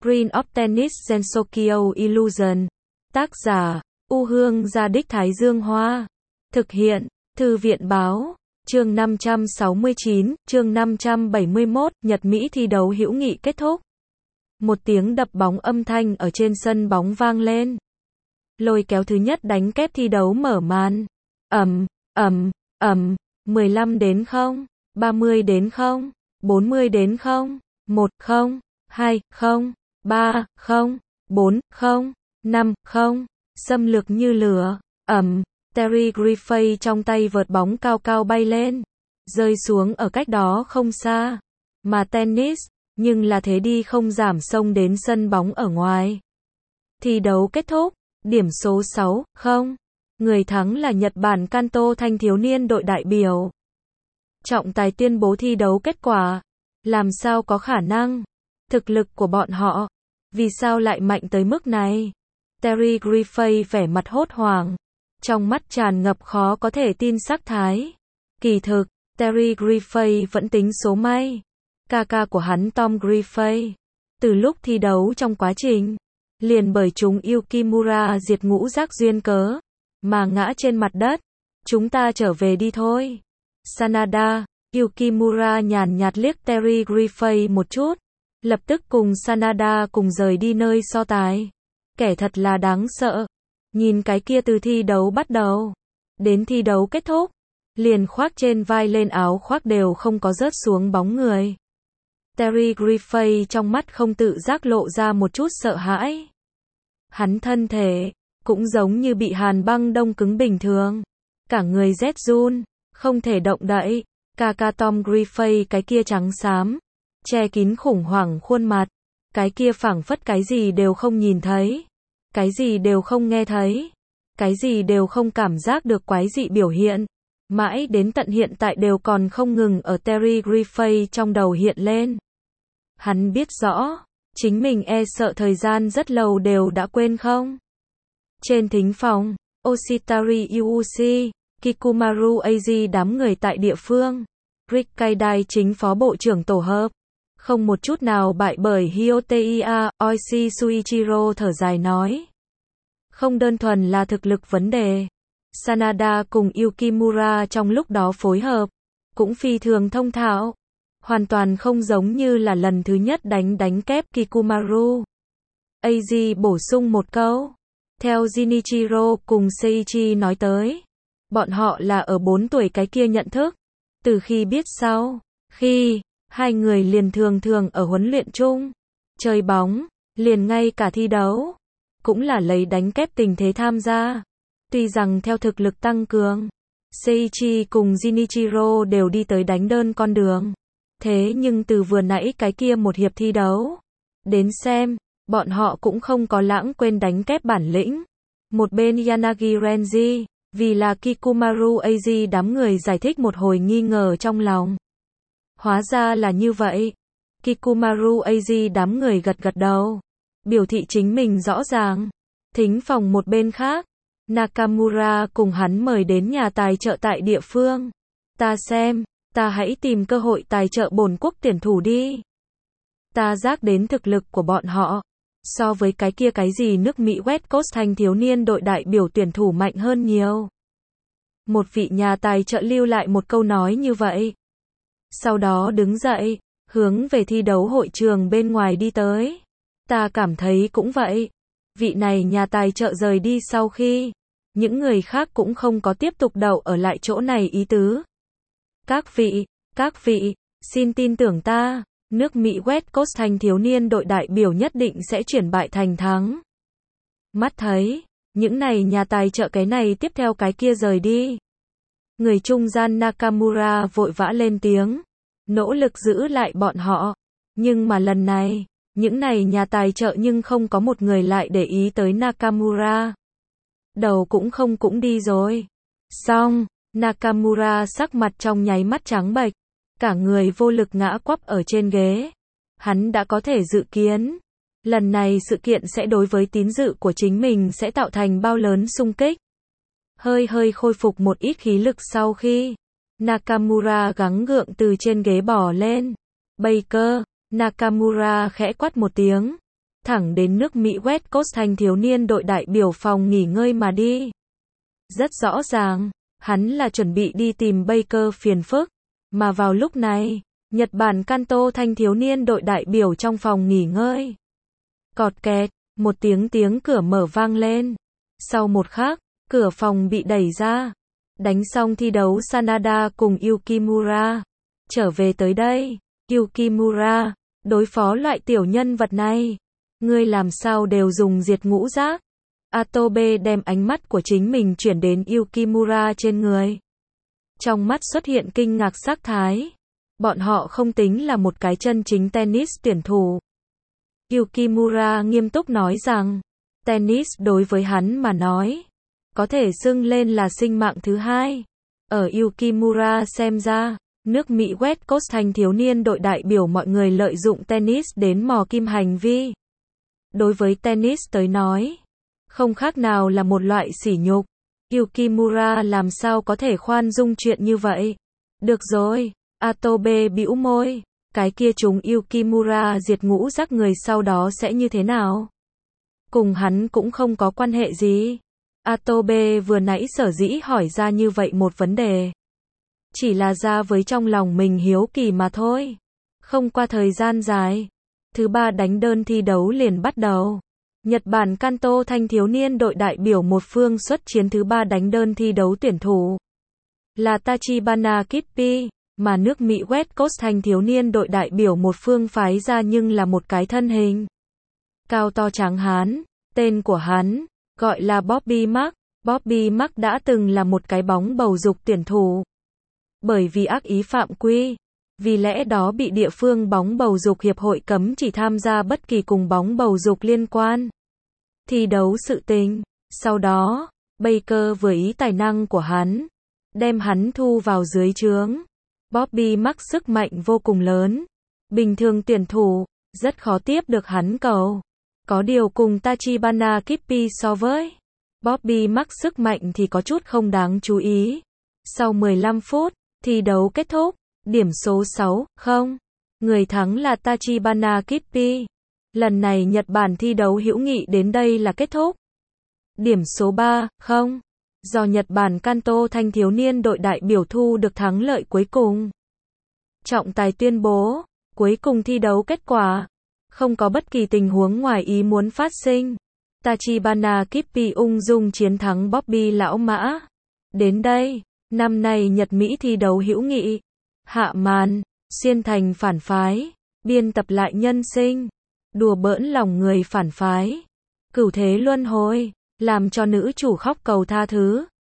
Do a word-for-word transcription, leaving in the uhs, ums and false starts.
Queen of Tennis Sensokyo Illusion. Tác giả, U Hương Gia Đích Thái Dương Hoa. Thực hiện, Thư viện Báo. Chương năm trăm sáu mươi chín, chương năm trăm bảy mươi mốt, Nhật Mỹ thi đấu hữu nghị kết thúc. Một tiếng đập bóng âm thanh ở trên sân bóng vang lên. Lôi kéo thứ nhất đánh kép thi đấu mở màn. Ầm, ầm, ầm, mười lăm đến không, ba mươi đến không, bốn mươi đến không, một không, hai không, ba không, bốn không, năm không, xâm lược như lửa. Ầm, Terry Griffey trong tay vợt bóng cao cao bay lên, rơi xuống ở cách đó không xa. Mà tennis, nhưng là thế đi không giảm xông đến sân bóng ở ngoài. Thi đấu kết thúc, điểm số sáu không. Người thắng là Nhật Bản Kanto thanh thiếu niên đội đại biểu. Trọng tài tuyên bố thi đấu kết quả. Làm sao có khả năng? Thực lực của bọn họ, vì sao lại mạnh tới mức này? Terry Griffey vẻ mặt hốt hoảng, trong mắt tràn ngập khó có thể tin sắc thái. Kỳ thực, Terry Griffey vẫn tính số may. Ca ca của hắn Tom Griffey, từ lúc thi đấu trong quá trình, liền bởi chúng Yukimura diệt ngũ giác duyên cớ, mà ngã trên mặt đất. Chúng ta trở về đi thôi. Sanada, Yukimura nhàn nhạt liếc Terry Griffey một chút, lập tức cùng Sanada cùng rời đi nơi so tài. Kẻ thật là đáng sợ. Nhìn cái kia từ thi đấu bắt đầu đến thi đấu kết thúc, liền khoác trên vai lên áo khoác đều không có rớt xuống bóng người. Terry Griffey trong mắt không tự giác lộ ra một chút sợ hãi. Hắn thân thể cũng giống như bị hàn băng đông cứng bình thường, cả người rét run, không thể động đậy. Kaka Tom Griffey cái kia trắng xám, che kín khủng hoảng khuôn mặt, cái kia phảng phất cái gì đều không nhìn thấy, cái gì đều không nghe thấy, cái gì đều không cảm giác được quái dị biểu hiện, mãi đến tận hiện tại đều còn không ngừng ở Terry Griffey trong đầu hiện lên. Hắn biết rõ, chính mình e sợ thời gian rất lâu đều đã quên không. Trên thính phòng, Oshitari Yuuchi, Kikumaru Eiji đám người tại địa phương, Rick Kaidai chính phó bộ trưởng tổ hợp, không một chút nào bại bởi Hyoteiya, Oishi Suichiro thở dài nói. Không đơn thuần là thực lực vấn đề. Sanada cùng Yukimura trong lúc đó phối hợp, cũng phi thường thông thạo. Hoàn toàn không giống như là lần thứ nhất đánh đánh kép Kikumaru. Eiji bổ sung một câu. Theo Jinichiro cùng Seiichi nói tới, bọn họ là ở bốn tuổi cái kia nhận thức. Từ khi biết sau, khi hai người liền thường thường ở huấn luyện chung, chơi bóng, liền ngay cả thi đấu, cũng là lấy đánh kép tình thế tham gia. Tuy rằng theo thực lực tăng cường, Seiichi cùng Jinichiro đều đi tới đánh đơn con đường. Thế nhưng từ vừa nãy cái kia một hiệp thi đấu đến xem, bọn họ cũng không có lãng quên đánh kép bản lĩnh. Một bên Yanagi Renji, vì là Kikumaru Eiji đám người giải thích một hồi nghi ngờ trong lòng. Hóa ra là như vậy. Kikumaru Eiji đám người gật gật đầu, biểu thị chính mình rõ ràng. Thính phòng một bên khác, Nakamura cùng hắn mời đến nhà tài trợ tại địa phương. Ta xem, ta hãy tìm cơ hội tài trợ bổn quốc tuyển thủ đi. Ta giác đến thực lực của bọn họ, so với cái kia cái gì nước Mỹ West Coast thanh thiếu niên đội đại biểu tuyển thủ mạnh hơn nhiều. Một vị nhà tài trợ lưu lại một câu nói như vậy. Sau đó đứng dậy, hướng về thi đấu hội trường bên ngoài đi tới. Ta cảm thấy cũng vậy. Vị này nhà tài trợ rời đi sau khi, những người khác cũng không có tiếp tục đậu ở lại chỗ này ý tứ. Các vị, các vị, xin tin tưởng ta, nước Mỹ West Coast thanh thiếu niên đội đại biểu nhất định sẽ chuyển bại thành thắng. Mắt thấy, những này nhà tài trợ cái này tiếp theo cái kia rời đi. Người trung gian Nakamura vội vã lên tiếng, nỗ lực giữ lại bọn họ. Nhưng mà lần này, những này nhà tài trợ nhưng không có một người lại để ý tới Nakamura. Đầu cũng không cũng đi rồi. Xong, Nakamura sắc mặt trong nháy mắt trắng bệch, cả người vô lực ngã quắp ở trên ghế. Hắn đã có thể dự kiến, lần này sự kiện sẽ đối với tín dự của chính mình sẽ tạo thành bao lớn xung kích. Hơi hơi khôi phục một ít khí lực sau khi, Nakamura gắng gượng từ trên ghế bò lên. Baker, Nakamura khẽ quát một tiếng. thẳng đến nước Mỹ West Coast thanh thiếu niên đội đại biểu phòng nghỉ ngơi mà đi. Rất rõ ràng, hắn là chuẩn bị đi tìm Baker phiền phức, mà vào lúc này, Nhật Bản Kanto thanh thiếu niên đội đại biểu trong phòng nghỉ ngơi. Cọt kẹt, một tiếng tiếng cửa mở vang lên. Sau một khắc, cửa phòng bị đẩy ra. Đánh xong thi đấu Sanada cùng Yukimura. Trở về tới đây, Yukimura, đối phó loại tiểu nhân vật này. Ngươi làm sao đều dùng diệt ngũ giác. Atobe đem ánh mắt của chính mình chuyển đến Yukimura trên người. Trong mắt xuất hiện kinh ngạc sắc thái. Bọn họ không tính là một cái chân chính tennis tuyển thủ. Yukimura nghiêm túc nói rằng, tennis đối với hắn mà nói, có thể xưng lên là sinh mạng thứ hai. Ở Yukimura xem ra, nước Mỹ West Coast thanh thiếu niên đội đại biểu mọi người lợi dụng tennis đến mò kim hành vi. Đối với tennis tới nói, không khác nào là một loại sỉ nhục. Yukimura làm sao có thể khoan dung chuyện như vậy? Được rồi, Atobe bĩu môi, cái kia chúng Yukimura diệt ngũ giác người sau đó sẽ như thế nào? Cùng hắn cũng không có quan hệ gì. Atobe vừa nãy sở dĩ hỏi ra như vậy một vấn đề. Chỉ là ra với trong lòng mình hiếu kỳ mà thôi. Không qua thời gian dài, thứ ba đánh đơn thi đấu liền bắt đầu. Nhật Bản Kanto thanh thiếu niên đội đại biểu một phương xuất chiến thứ ba đánh đơn thi đấu tuyển thủ. Là Tachibana Kippi, mà nước Mỹ West Coast thanh thiếu niên đội đại biểu một phương phái ra nhưng là một cái thân hình cao to tráng hán. Tên của hắn, gọi là Bobby Mark. Bobby Mark đã từng là một cái bóng bầu dục tuyển thủ. Bởi vì ác ý phạm quy, vì lẽ đó bị địa phương bóng bầu dục hiệp hội cấm chỉ tham gia bất kỳ cùng bóng bầu dục liên quan thi đấu sự tình. Sau đó, Baker vừa ý tài năng của hắn, đem hắn thu vào dưới trướng. Bobby Mark sức mạnh vô cùng lớn. Bình thường tuyển thủ, rất khó tiếp được hắn cầu. Có điều cùng Tachibana Kippi so với Bobby Mark sức mạnh thì có chút không đáng chú ý. Sau mười lăm phút, thi đấu kết thúc, điểm số sáu không. Người thắng là Tachibana Kippi. Lần này Nhật Bản thi đấu hữu nghị đến đây là kết thúc. Điểm số ba không. Do Nhật Bản Kanto thanh thiếu niên đội đại biểu thu được thắng lợi cuối cùng. Trọng tài tuyên bố, cuối cùng thi đấu kết quả. Không có bất kỳ tình huống ngoài ý muốn phát sinh. Tachibana Kippi ung dung chiến thắng Bobby lão mã. Đến đây, năm nay Nhật Mỹ thi đấu hữu nghị. Hạ màn, xuyên thành phản phái, biên tập lại nhân sinh. Đùa bỡn lòng người phản phái. Cửu thế luân hồi, làm cho nữ chủ khóc cầu tha thứ.